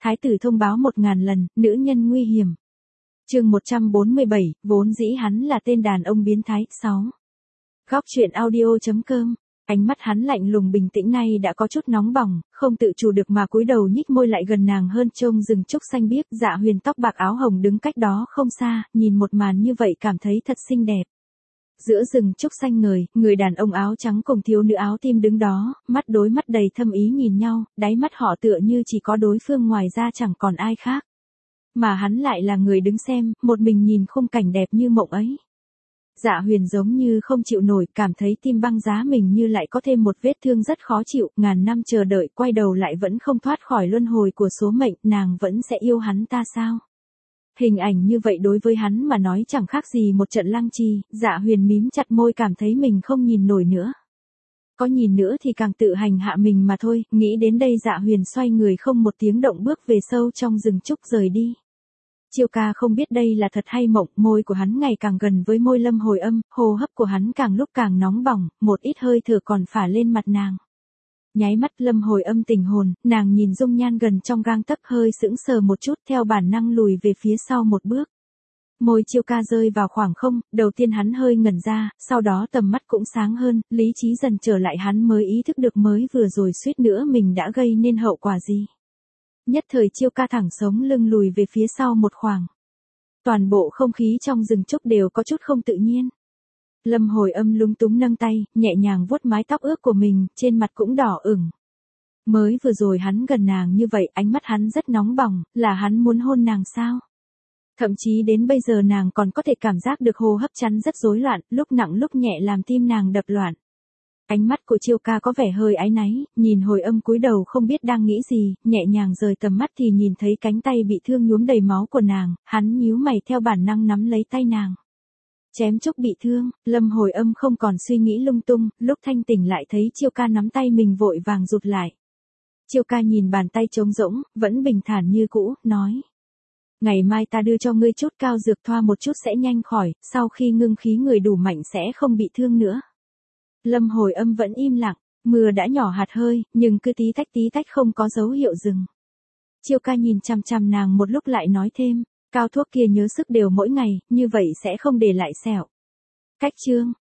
Thái tử thông báo 1000 lần, nữ nhân nguy hiểm. Chương 147, vốn dĩ hắn là tên đàn ông biến thái. 6. Góc truyện audio.com. Ánh mắt hắn lạnh lùng bình tĩnh nay đã có chút nóng bỏng, không tự chủ được mà cúi đầu nhích môi lại gần nàng hơn. Trông rừng trúc xanh biếc, Dạ Huyền tóc bạc áo hồng đứng cách đó không xa, nhìn một màn như vậy cảm thấy thật xinh đẹp. Giữa rừng trúc xanh ngời, người đàn ông áo trắng cùng thiếu nữ áo tim đứng đó, mắt đối mắt đầy thâm ý nhìn nhau, đáy mắt họ tựa như chỉ có đối phương, ngoài ra chẳng còn ai khác. Mà hắn lại là người đứng xem, một mình nhìn khung cảnh đẹp như mộng ấy. Dạ Huyền giống như không chịu nổi, cảm thấy tim băng giá mình như lại có thêm một vết thương rất khó chịu, ngàn năm chờ đợi, quay đầu lại vẫn không thoát khỏi luân hồi của số mệnh, nàng vẫn sẽ yêu hắn ta sao? Hình ảnh như vậy đối với hắn mà nói chẳng khác gì một trận lăng trì. Dạ Huyền mím chặt môi, cảm thấy mình không nhìn nổi nữa. Có nhìn nữa thì càng tự hành hạ mình mà thôi. Nghĩ đến đây Dạ Huyền xoay người không một tiếng động bước về sâu trong rừng trúc rời đi. Chiêu ca không biết đây là thật hay mộng, môi của hắn ngày càng gần với môi Lâm Hồi Âm, hô hấp của hắn càng lúc càng nóng bỏng, một ít hơi thở còn phả lên mặt nàng. Nháy mắt Lâm Hồi Âm tỉnh hồn, nàng nhìn dung nhan gần trong gang tấc, hơi sững sờ một chút, theo bản năng lùi về phía sau một bước. Môi Chiêu ca rơi vào khoảng không, đầu tiên hắn hơi ngẩn ra, sau đó tầm mắt cũng sáng hơn, lý trí dần trở lại, hắn mới ý thức được mới vừa rồi suýt nữa mình đã gây nên hậu quả gì. Nhất thời Chiêu ca thẳng sống lưng lùi về phía sau một khoảng. Toàn bộ không khí trong rừng trúc đều có chút không tự nhiên. Lâm Hồi Âm lúng túng nâng tay, nhẹ nhàng vuốt mái tóc ướt của mình, trên mặt cũng đỏ ửng. Mới vừa rồi hắn gần nàng như vậy, ánh mắt hắn rất nóng bỏng, là hắn muốn hôn nàng sao? Thậm chí đến bây giờ nàng còn có thể cảm giác được hô hấp chắn rất rối loạn, lúc nặng lúc nhẹ làm tim nàng đập loạn. Ánh mắt của Chiêu ca có vẻ hơi áy náy, nhìn Hồi Âm cúi đầu không biết đang nghĩ gì, nhẹ nhàng rời tầm mắt thì nhìn thấy cánh tay bị thương nhuốm đầy máu của nàng, hắn nhíu mày theo bản năng nắm lấy tay nàng. Chém chúc bị thương, Lâm Hồi Âm không còn suy nghĩ lung tung, lúc thanh tỉnh lại thấy Chiêu ca nắm tay mình vội vàng rụt lại. Chiêu ca nhìn bàn tay trống rỗng, vẫn bình thản như cũ, nói. Ngày mai ta đưa cho ngươi chút cao dược thoa một chút sẽ nhanh khỏi, sau khi ngưng khí người đủ mạnh sẽ không bị thương nữa. Lâm Hồi Âm vẫn im lặng, mưa đã nhỏ hạt hơi, nhưng cứ tí tách không có dấu hiệu dừng. Chiêu ca nhìn chằm chằm nàng một lúc lại nói thêm, cao thuốc kia nhớ sức đều mỗi ngày, như vậy sẽ không để lại sẹo. Cách chương.